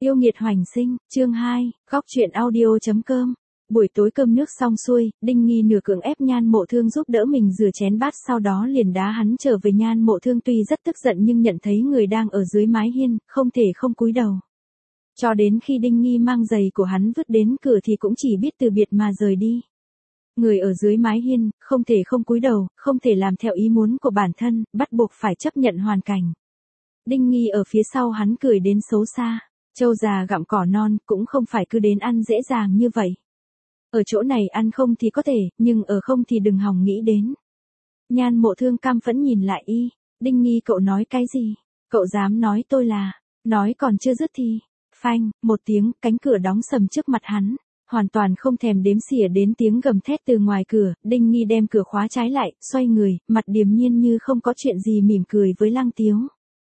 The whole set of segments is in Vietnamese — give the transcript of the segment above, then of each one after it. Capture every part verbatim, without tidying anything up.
Yêu nghiệt hoành sinh, chương hai, góc truyện audio.com. Buổi tối cơm nước xong xuôi, Đinh Nghi nửa cưỡng ép Nhan Mộ Thương giúp đỡ mình rửa chén bát, sau đó liền đá hắn trở về. Nhan Mộ Thương tuy rất tức giận nhưng nhận thấy người đang ở dưới mái hiên, không thể không cúi đầu. Cho đến khi Đinh Nghi mang giày của hắn vứt đến cửa thì cũng chỉ biết từ biệt mà rời đi. Người ở dưới mái hiên, không thể không cúi đầu, không thể làm theo ý muốn của bản thân, bắt buộc phải chấp nhận hoàn cảnh. Đinh Nghi ở phía sau hắn cười đến xấu xa. Trâu già gặm cỏ non, cũng không phải cứ đến ăn dễ dàng như vậy. Ở chỗ này ăn không thì có thể, nhưng ở không thì đừng hòng nghĩ đến. Nhan Mộ Thương cam phẫn nhìn lại y. Đinh Nghi, cậu nói cái gì? Cậu dám nói tôi là... Nói còn chưa dứt thì... Phanh, một tiếng, cánh cửa đóng sầm trước mặt hắn. Hoàn toàn không thèm đếm xỉa đến tiếng gầm thét từ ngoài cửa. Đinh Nghi đem cửa khóa trái lại, xoay người, mặt điềm nhiên như không có chuyện gì, mỉm cười với Lăng Tiếu.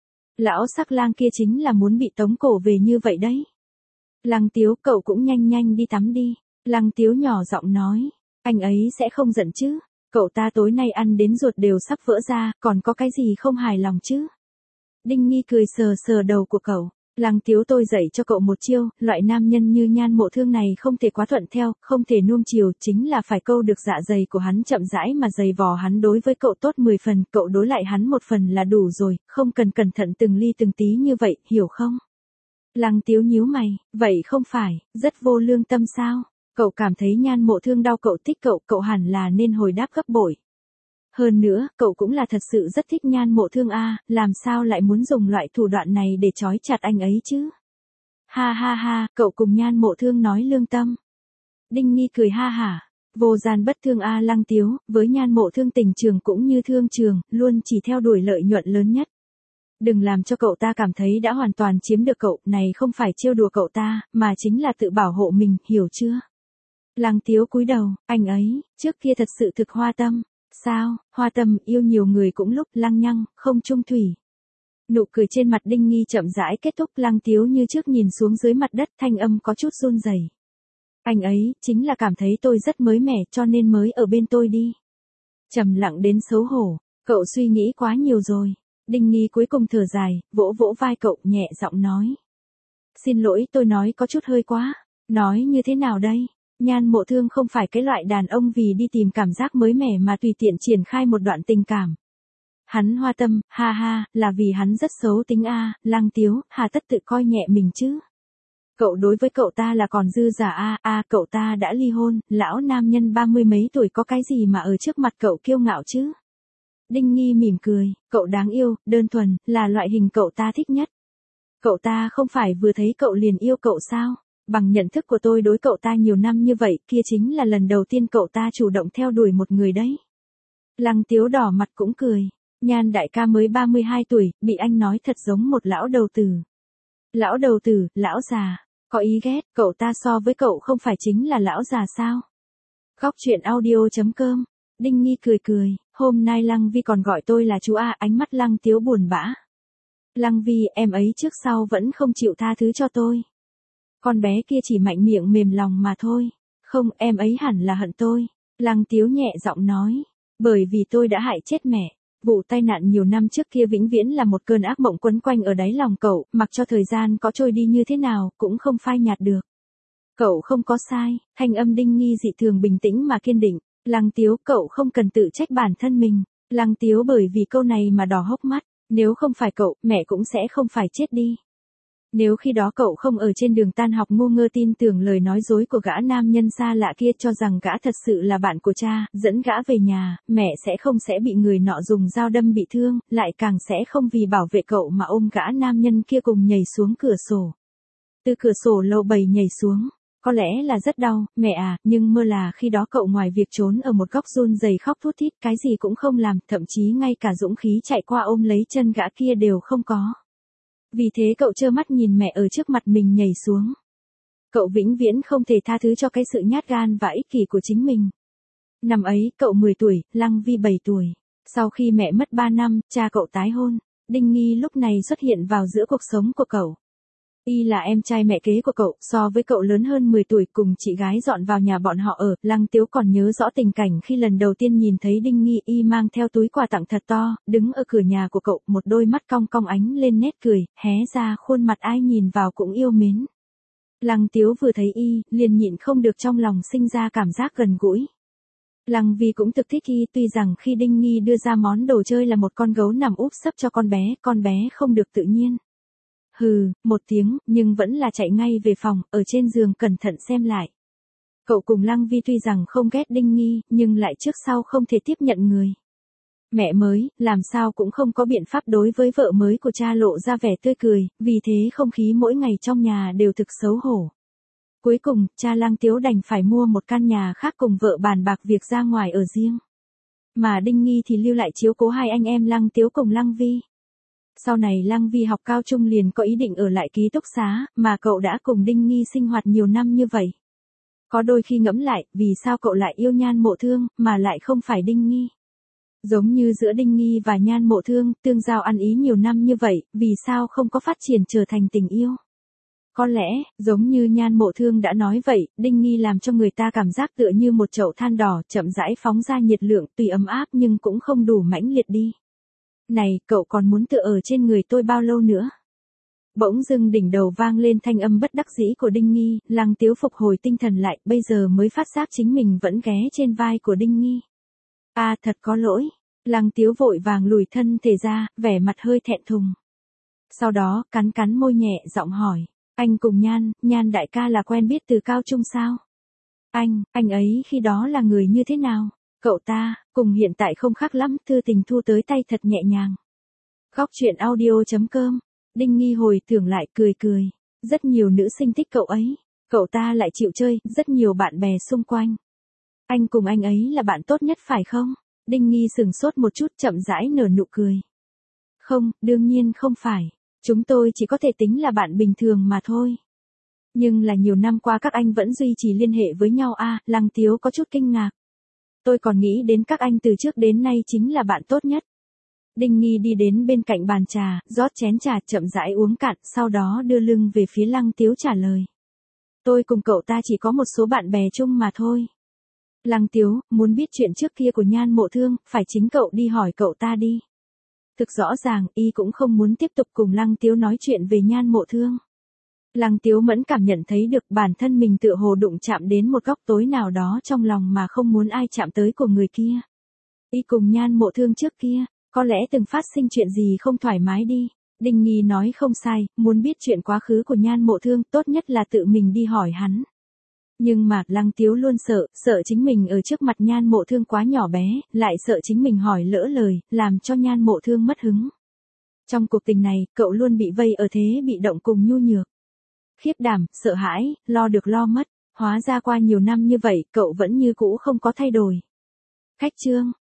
Lão sắc lang kia chính là muốn bị tống cổ về như vậy đấy. Lăng Tiếu, cậu cũng nhanh nhanh đi tắm đi. Lăng Tiếu nhỏ giọng nói. Anh ấy sẽ không giận chứ. Cậu ta tối nay ăn đến ruột đều sắp vỡ ra, còn có cái gì không hài lòng chứ? Đinh Nghi cười sờ sờ đầu của cậu. Lăng Tiếu, tôi dạy cho cậu một chiêu, loại nam nhân như Nhan Mộ Thương này không thể quá thuận theo, không thể nuông chiều, chính là phải câu được dạ dày của hắn, chậm rãi mà giày vò hắn. Đối với cậu tốt mười phần, cậu đối lại hắn một phần là đủ rồi, không cần cẩn thận từng ly từng tí như vậy, hiểu không? Lăng Tiếu nhíu mày, vậy không phải, rất vô lương tâm sao? Cậu cảm thấy Nhan Mộ Thương đau cậu thích cậu, cậu hẳn là nên hồi đáp gấp bội. Hơn nữa, cậu cũng là thật sự rất thích Nhan Mộ Thương a, à, làm sao lại muốn dùng loại thủ đoạn này để trói chặt anh ấy chứ? Ha ha ha, cậu cùng Nhan Mộ Thương nói lương tâm. Đinh Nghi cười ha hả, vô gian bất thương a. Lăng Tiếu, với Nhan Mộ Thương tình trường cũng như thương trường, luôn chỉ theo đuổi lợi nhuận lớn nhất. Đừng làm cho cậu ta cảm thấy đã hoàn toàn chiếm được cậu, này không phải trêu đùa cậu ta, mà chính là tự bảo hộ mình, hiểu chưa? Lăng Tiếu cúi đầu, anh ấy, trước kia thật sự thực hoa tâm. Sao, hoa tâm, yêu nhiều người cũng lúc lăng nhăng, không chung thủy. Nụ cười trên mặt Đinh Nghi chậm rãi kết thúc. Lăng Tiếu như trước nhìn xuống dưới mặt đất, thanh âm có chút run rẩy. Anh ấy, chính là cảm thấy tôi rất mới mẻ cho nên mới ở bên tôi đi. Trầm lặng đến xấu hổ, cậu suy nghĩ quá nhiều rồi. Đinh Nghi cuối cùng thở dài, vỗ vỗ vai cậu, nhẹ giọng nói. Xin lỗi, tôi nói có chút hơi quá. Nói như thế nào đây? Nhan Mộ Thương không phải cái loại đàn ông vì đi tìm cảm giác mới mẻ mà tùy tiện triển khai một đoạn tình cảm. Hắn hoa tâm, ha ha, là vì hắn rất xấu tính a. À. Lăng Tiếu, hà tất tự coi nhẹ mình chứ. Cậu đối với cậu ta là còn dư giả a. À, a, cậu ta đã ly hôn, lão nam nhân ba mươi mấy tuổi có cái gì mà ở trước mặt cậu kiêu ngạo chứ. Đinh Nghi mỉm cười, cậu đáng yêu, đơn thuần, là loại hình cậu ta thích nhất. Cậu ta không phải vừa thấy cậu liền yêu cậu sao? Bằng nhận thức của tôi đối cậu ta nhiều năm như vậy, kia chính là lần đầu tiên cậu ta chủ động theo đuổi một người đấy. Lăng Tiếu đỏ mặt cũng cười. Nhan đại ca mới ba mươi hai tuổi, bị anh nói thật giống một lão đầu tử. Lão đầu tử, lão già. Có ý ghét, cậu ta so với cậu không phải chính là lão già sao? Góc truyện audio.com. Đinh Nghi cười cười, hôm nay Lăng Vi còn gọi tôi là chú A. Ánh mắt Lăng Tiếu buồn bã. Lăng Vi, em ấy trước sau vẫn không chịu tha thứ cho tôi. Con bé kia chỉ mạnh miệng mềm lòng mà thôi. Không, em ấy hẳn là hận tôi. Lăng Tiếu nhẹ giọng nói. Bởi vì tôi đã hại chết mẹ. Vụ tai nạn nhiều năm trước kia vĩnh viễn là một cơn ác mộng quấn quanh ở đáy lòng cậu, mặc cho thời gian có trôi đi như thế nào, cũng không phai nhạt được. Cậu không có sai, thanh âm Đinh Nghi dị thường bình tĩnh mà kiên định. Lăng Tiếu, cậu không cần tự trách bản thân mình. Lăng Tiếu bởi vì câu này mà đỏ hốc mắt. Nếu không phải cậu, mẹ cũng sẽ không phải chết đi. Nếu khi đó cậu không ở trên đường tan học ngu ngơ tin tưởng lời nói dối của gã nam nhân xa lạ kia, cho rằng gã thật sự là bạn của cha, dẫn gã về nhà, mẹ sẽ không sẽ bị người nọ dùng dao đâm bị thương, lại càng sẽ không vì bảo vệ cậu mà ôm gã nam nhân kia cùng nhảy xuống cửa sổ. Từ cửa sổ lầu bảy nhảy xuống, có lẽ là rất đau, mẹ à, nhưng mơ là khi đó cậu ngoài việc trốn ở một góc run rẩy khóc thút thít, cái gì cũng không làm, thậm chí ngay cả dũng khí chạy qua ôm lấy chân gã kia đều không có. Vì thế cậu trơ mắt nhìn mẹ ở trước mặt mình nhảy xuống. Cậu vĩnh viễn không thể tha thứ cho cái sự nhát gan và ích kỷ của chính mình. Năm ấy, cậu mười tuổi, Lăng Vi bảy tuổi. Sau khi mẹ mất ba năm, cha cậu tái hôn. Đinh Nghi lúc này xuất hiện vào giữa cuộc sống của cậu. Y là em trai mẹ kế của cậu, so với cậu lớn hơn mười tuổi, cùng chị gái dọn vào nhà bọn họ ở. Lăng Tiếu còn nhớ rõ tình cảnh khi lần đầu tiên nhìn thấy Đinh Nghi, y mang theo túi quà tặng thật to, đứng ở cửa nhà của cậu, một đôi mắt cong cong ánh lên nét cười, hé ra khuôn mặt ai nhìn vào cũng yêu mến. Lăng Tiếu vừa thấy y, liền nhịn không được trong lòng sinh ra cảm giác gần gũi. Lăng Vi cũng thực thích y, tuy rằng khi Đinh Nghi đưa ra món đồ chơi là một con gấu nằm úp sấp cho con bé, con bé không được tự nhiên. Hừ, một tiếng, nhưng vẫn là chạy ngay về phòng, ở trên giường cẩn thận xem lại. Cậu cùng Lăng Vi tuy rằng không ghét Đinh Nghi, nhưng lại trước sau không thể tiếp nhận người mẹ mới, làm sao cũng không có biện pháp đối với vợ mới của cha lộ ra vẻ tươi cười, vì thế không khí mỗi ngày trong nhà đều thực xấu hổ. Cuối cùng, cha Lăng Tiếu đành phải mua một căn nhà khác cùng vợ bàn bạc việc ra ngoài ở riêng. Mà Đinh Nghi thì lưu lại chiếu cố hai anh em Lăng Tiếu cùng Lăng Vi. Sau này Lăng Vi học cao trung liền có ý định ở lại ký túc xá, mà cậu đã cùng Đinh Nghi sinh hoạt nhiều năm như vậy. Có đôi khi ngẫm lại, vì sao cậu lại yêu Nhan Mộ Thương, mà lại không phải Đinh Nghi. Giống như giữa Đinh Nghi và Nhan Mộ Thương, tương giao ăn ý nhiều năm như vậy, vì sao không có phát triển trở thành tình yêu. Có lẽ, giống như Nhan Mộ Thương đã nói vậy, Đinh Nghi làm cho người ta cảm giác tựa như một chậu than đỏ, chậm rãi phóng ra nhiệt lượng, tuy ấm áp nhưng cũng không đủ mãnh liệt đi. Này, cậu còn muốn tựa ở trên người tôi bao lâu nữa? Bỗng dưng đỉnh đầu vang lên thanh âm bất đắc dĩ của Đinh Nghi, Lăng Tiếu phục hồi tinh thần lại, bây giờ mới phát giác chính mình vẫn ghé trên vai của Đinh Nghi. À, thật có lỗi. Lăng Tiếu vội vàng lùi thân thể ra, vẻ mặt hơi thẹn thùng. Sau đó, cắn cắn môi nhẹ, giọng hỏi, anh cùng Nhan, Nhan đại ca là quen biết từ cao trung sao? Anh, anh ấy khi đó là người như thế nào? Cậu ta, cùng hiện tại không khác lắm, thư tình thu tới tay thật nhẹ nhàng. Góc truyện audio chấm com. Đinh Nghi hồi tưởng lại, cười cười. Rất nhiều nữ sinh thích cậu ấy. Cậu ta lại chịu chơi, rất nhiều bạn bè xung quanh. Anh cùng anh ấy là bạn tốt nhất phải không? Đinh Nghi sừng sốt một chút, chậm rãi nở nụ cười. Không, đương nhiên không phải. Chúng tôi chỉ có thể tính là bạn bình thường mà thôi. Nhưng là nhiều năm qua các anh vẫn duy trì liên hệ với nhau à, Lăng Tiếu có chút kinh ngạc. Tôi còn nghĩ đến các anh từ trước đến nay chính là bạn tốt nhất. Đinh Nghi đi đến bên cạnh bàn trà, rót chén trà chậm rãi uống cạn, sau đó đưa lưng về phía Lăng Tiếu trả lời. Tôi cùng cậu ta chỉ có một số bạn bè chung mà thôi. Lăng Tiếu, muốn biết chuyện trước kia của Nhan Mộ Thương, phải chính cậu đi hỏi cậu ta đi. Thực rõ ràng, y cũng không muốn tiếp tục cùng Lăng Tiếu nói chuyện về Nhan Mộ Thương. Lăng Tiếu mẫn cảm nhận thấy được bản thân mình tựa hồ đụng chạm đến một góc tối nào đó trong lòng mà không muốn ai chạm tới của người kia. Y cùng Nhan Mộ Thương trước kia, có lẽ từng phát sinh chuyện gì không thoải mái đi. Đinh Nghi nói không sai, muốn biết chuyện quá khứ của Nhan Mộ Thương, tốt nhất là tự mình đi hỏi hắn. Nhưng mà, Lăng Tiếu luôn sợ, sợ chính mình ở trước mặt Nhan Mộ Thương quá nhỏ bé, lại sợ chính mình hỏi lỡ lời, làm cho Nhan Mộ Thương mất hứng. Trong cuộc tình này, cậu luôn bị vây ở thế bị động cùng nhu nhược. Khiếp đảm, sợ hãi, lo được lo mất, hóa ra qua nhiều năm như vậy, cậu vẫn như cũ không có thay đổi. Khách chương.